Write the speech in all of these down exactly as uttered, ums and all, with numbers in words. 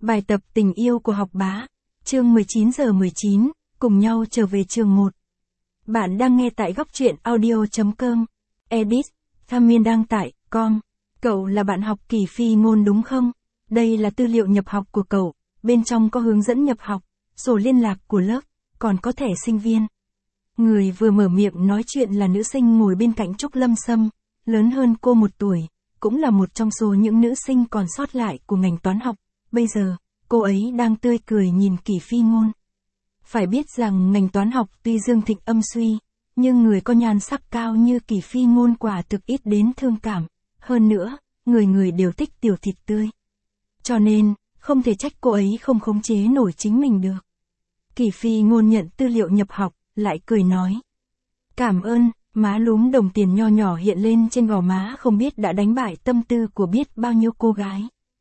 Bài tập tình yêu của học bá. Chương mười chín giờ mười chín, cùng nhau trở về trường một. Bạn đang nghe tại góc truyện audio chấm com. Edit, Tham Miên đăng tải, com. Cậu là bạn học Kỳ Phi Ngôn đúng không? Đây là tư liệu nhập học của cậu, bên trong có hướng dẫn nhập học, sổ liên lạc của lớp, còn có thẻ sinh viên. Người vừa mở miệng nói chuyện là nữ sinh ngồi bên cạnh Trúc Lâm Sâm, lớn hơn cô một tuổi, cũng là một trong số những nữ sinh còn sót lại của ngành toán học. Bây giờ, cô ấy đang tươi cười nhìn Kỳ Phi Ngôn. Phải biết rằng ngành toán học tuy dương thịnh âm suy, nhưng người có nhan sắc cao như Kỳ Phi Ngôn quả thực ít đến thương cảm. Hơn nữa, người người đều thích tiểu thịt tươi. Cho nên, không thể trách cô ấy không khống chế nổi chính mình được. Kỳ Phi Ngôn nhận tư liệu nhập học, lại cười nói. Cảm ơn, má lúm đồng tiền nho nhỏ hiện lên trên gò má không biết đã đánh bại tâm tư của biết bao nhiêu cô gái.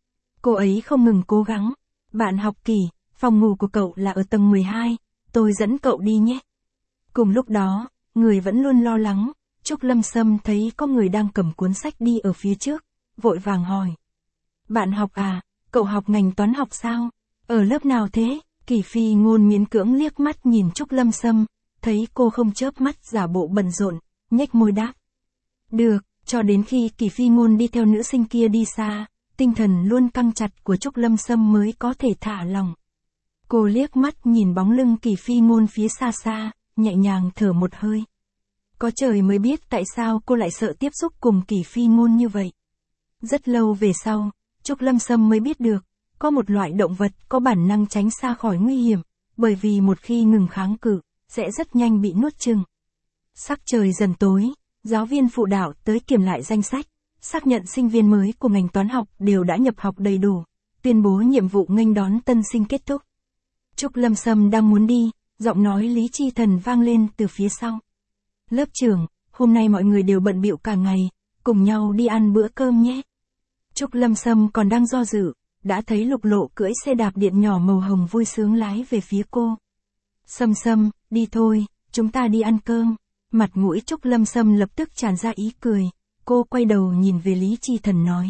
Cô ấy không ngừng cố gắng. Bạn học Kỳ, phòng ngủ của cậu là ở tầng mười hai, tôi dẫn cậu đi nhé. Cùng lúc đó, người vẫn luôn lo lắng, Trúc Lâm Sâm thấy có người đang cầm cuốn sách đi ở phía trước, vội vàng hỏi. Bạn học à, cậu học ngành toán học sao? Ở lớp nào thế? Kỳ Phi Ngôn miễn cưỡng liếc mắt nhìn Trúc Lâm Sâm, thấy cô không chớp mắt giả bộ bận rộn, nhếch môi đáp. Được, cho đến khi Kỳ Phi Ngôn đi theo nữ sinh kia đi xa, tinh thần luôn căng chặt của Trúc Lâm Sâm mới có thể thả lòng. Cô liếc mắt nhìn bóng lưng Kỳ Phi Ngôn phía xa xa, nhẹ nhàng thở một hơi. Có trời mới biết tại sao cô lại sợ tiếp xúc cùng Kỳ Phi Ngôn như vậy. Rất lâu về sau, Trúc Lâm Sâm mới biết được, có một loại động vật có bản năng tránh xa khỏi nguy hiểm, bởi vì một khi ngừng kháng cự, sẽ rất nhanh bị nuốt chửng. Sắc trời dần tối, giáo viên phụ đạo tới kiểm lại danh sách, xác nhận sinh viên mới của ngành toán học đều đã nhập học đầy đủ, tuyên bố nhiệm vụ nghênh đón tân sinh kết thúc. Trúc Lâm Sâm đang muốn đi, giọng nói Lý Chi Thần vang lên từ phía sau. Lớp trưởng, hôm nay mọi người đều bận bịu cả ngày, cùng nhau đi ăn bữa cơm nhé. Trúc Lâm Sâm còn đang do dự, đã thấy Lục Lộ cưỡi xe đạp điện nhỏ màu hồng vui sướng lái về phía cô. Sâm Sâm, đi thôi, chúng ta đi ăn cơm. Mặt mũi Trúc Lâm Sâm lập tức tràn ra ý cười, cô quay đầu nhìn về Lý Chi Thần nói.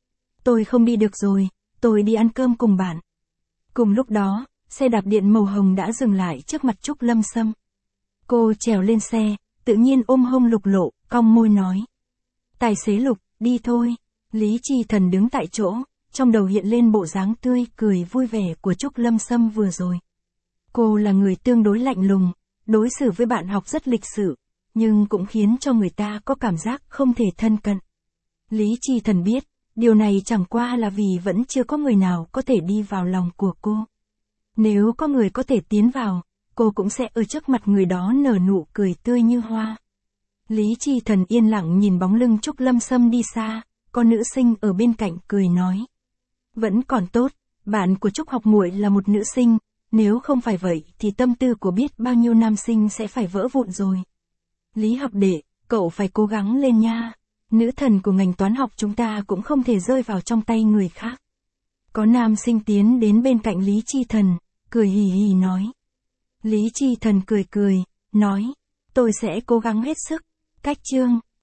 Tôi không đi được rồi, tôi đi ăn cơm cùng bạn. Cùng lúc đó, xe đạp điện màu hồng đã dừng lại trước mặt Trúc Lâm Sâm. Cô trèo lên xe, tự nhiên ôm hông Lục Lộ, cong môi nói. Tài xế Lục, đi thôi. Lý Chi Thần đứng tại chỗ, trong đầu hiện lên bộ dáng tươi cười vui vẻ của Trúc Lâm Sâm vừa rồi. Cô là người tương đối lạnh lùng, đối xử với bạn học rất lịch sự, nhưng cũng khiến cho người ta có cảm giác không thể thân cận. Lý Chi Thần biết, điều này chẳng qua là vì vẫn chưa có người nào có thể đi vào lòng của cô. Nếu có người có thể tiến vào, cô cũng sẽ ở trước mặt người đó nở nụ cười tươi như hoa. Lý Chi Thần yên lặng nhìn bóng lưng Trúc Lâm Sâm đi xa, con nữ sinh ở bên cạnh cười nói. Vẫn còn tốt, bạn của Trúc học muội là một nữ sinh, nếu không phải vậy thì tâm tư của biết bao nhiêu nam sinh sẽ phải vỡ vụn rồi. Lý học đệ, cậu phải cố gắng lên nha. Nữ thần của ngành toán học chúng ta cũng không thể rơi vào trong tay người khác. Có nam sinh tiến đến bên cạnh Lý Chi Thần, cười hì hì nói. Lý Chi Thần cười cười, nói, tôi sẽ cố gắng hết sức. Cách chương